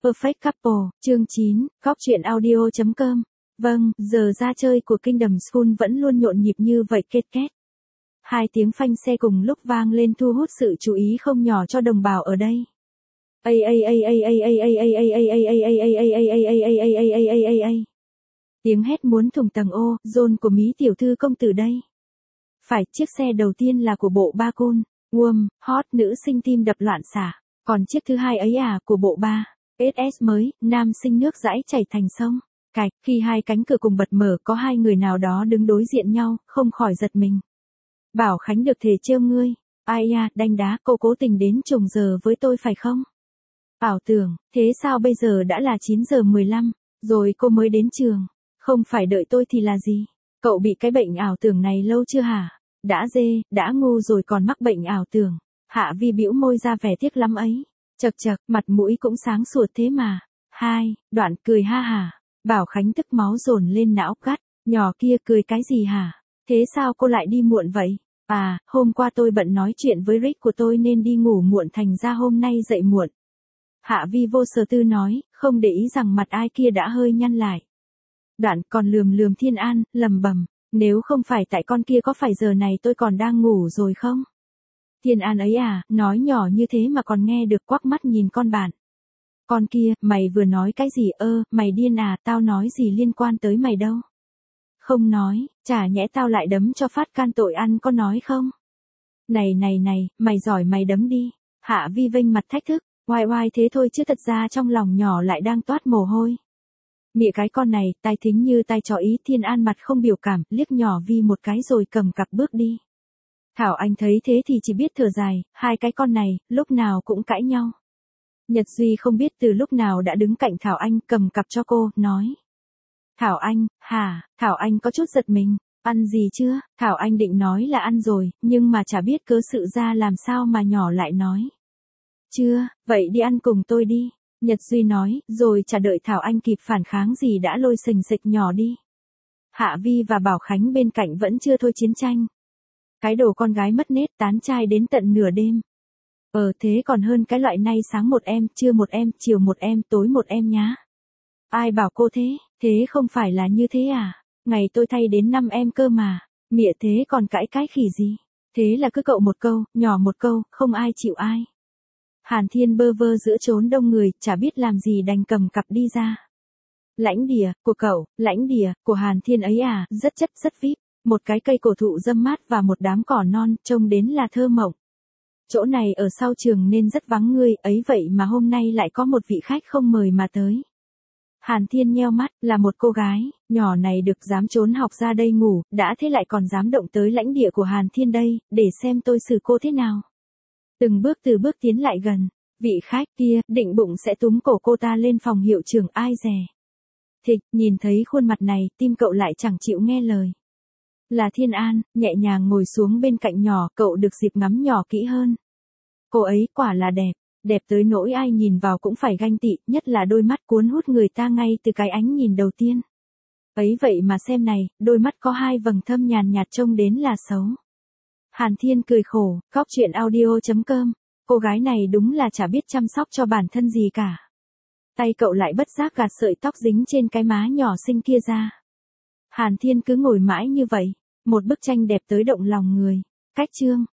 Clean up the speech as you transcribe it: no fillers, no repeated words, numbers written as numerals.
Perfect Couple, chương 9, Cóc truyện audio.com. Vâng, giờ ra chơi của Kingdom School vẫn luôn nhộn nhịp như vậy kết kết. Hai tiếng phanh xe cùng lúc vang lên thu hút sự chú ý không nhỏ cho đồng bào ở đây. Tiếng hét muốn thủng tầng ô, John của Mí tiểu thư công tử đây. Phải, chiếc xe đầu tiên là của bộ ba côn, warm, hot nữ sinh tim đập loạn xạ. Còn chiếc thứ hai ấy của bộ ba, SS mới, nam sinh nước dãi chảy thành sông. Cạch, khi hai cánh cửa cùng bật mở có hai người nào đó đứng đối diện nhau, không khỏi giật mình. Bảo Khánh được thể trêu ngươi. Ai da, đanh đá, cô cố tình đến trùng giờ với tôi phải không? Ảo tưởng, thế sao bây giờ đã là 9 giờ 15, rồi cô mới đến trường? Không phải đợi tôi thì là gì? Cậu bị cái bệnh ảo tưởng này lâu chưa hả? Đã dê, đã ngu rồi còn mắc bệnh ảo tưởng. Hạ Vi bĩu môi ra vẻ tiếc lắm ấy. Chật chật, mặt mũi cũng sáng sủa thế mà. Đoạn cười ha hả. Bảo Khánh tức máu dồn lên não gắt. Nhỏ kia cười cái gì hả? Thế sao cô lại đi muộn vậy? Hôm qua tôi bận nói chuyện với Rick của tôi nên đi ngủ muộn thành ra hôm nay dậy muộn. Hạ Vi vô sở tư nói, không để ý rằng mặt ai kia đã hơi nhăn lại. Đoạn còn lườm Thiên An, lầm bầm. Nếu không phải tại con kia có phải giờ này tôi còn đang ngủ rồi không? Thiên An ấy nói nhỏ như thế mà còn nghe được quắc mắt nhìn con bạn. Con kia, mày vừa nói cái gì mày điên tao nói gì liên quan tới mày đâu. Không nói, chả nhẽ tao lại đấm cho phát can tội ăn có nói không? Này, mày giỏi mày đấm đi. Hạ Vi vênh mặt thách thức, oai thế thôi chứ thật ra trong lòng nhỏ lại đang toát mồ hôi. Mịa cái con này, tai thính như tai chó ý. Thiên An mặt không biểu cảm, liếc nhỏ Vi một cái rồi cầm cặp bước đi. Thảo Anh thấy thế thì chỉ biết thở dài, hai cái con này, lúc nào cũng cãi nhau. Nhật Duy không biết từ lúc nào đã đứng cạnh Thảo Anh cầm cặp cho cô, nói. Thảo Anh, Thảo Anh có chút giật mình, ăn gì chưa? Thảo Anh định nói là ăn rồi, nhưng mà chả biết cớ sự ra làm sao mà nhỏ lại nói. Chưa, vậy đi ăn cùng tôi đi. Nhật Duy nói, rồi chả đợi Thảo Anh kịp phản kháng gì đã lôi xình xịch nhỏ đi. Hạ Vi và Bảo Khánh bên cạnh vẫn chưa thôi chiến tranh. Cái đồ con gái mất nết tán trai đến tận nửa đêm. Thế còn hơn cái loại nay sáng một em, trưa một em, chiều một em, tối một em nhá. Ai bảo cô thế không phải là như thế Ngày tôi thay đến 5 em cơ mà. Mịa thế còn cãi cái khỉ gì? Thế là cứ cậu một câu, nhỏ một câu, không ai chịu ai. Hàn Thiên bơ vơ giữa chốn đông người, chả biết làm gì đành cầm cặp đi ra. Lãnh địa, của cậu, lãnh địa, của Hàn Thiên ấy rất chất, rất vip. Một cái cây cổ thụ râm mát và một đám cỏ non, trông đến là thơ mộng. Chỗ này ở sau trường nên rất vắng người, ấy vậy mà hôm nay lại có một vị khách không mời mà tới. Hàn Thiên nheo mắt, là một cô gái, nhỏ này được dám trốn học ra đây ngủ, đã thế lại còn dám động tới lãnh địa của Hàn Thiên đây, để xem tôi xử cô thế nào. Từng bước tiến lại gần, vị khách kia, định bụng sẽ túm cổ cô ta lên phòng hiệu trưởng ai dè. Thịch, nhìn thấy khuôn mặt này, tim cậu lại chẳng chịu nghe lời. Là Thiên An, nhẹ nhàng ngồi xuống bên cạnh nhỏ, cậu được dịp ngắm nhỏ kỹ hơn. Cô ấy quả là đẹp tới nỗi ai nhìn vào cũng phải ganh tị, nhất là đôi mắt cuốn hút người ta ngay từ cái ánh nhìn đầu tiên. Ấy vậy mà xem này, đôi mắt có hai vầng thâm nhàn nhạt trông đến là xấu. Hàn Thiên cười khổ, Cóc truyện audio.com, cô gái này đúng là chả biết chăm sóc cho bản thân gì cả. Tay cậu lại bất giác gạt sợi tóc dính trên cái má nhỏ xinh kia ra. Hàn Thiên cứ ngồi mãi như vậy, một bức tranh đẹp tới động lòng người. Cách chương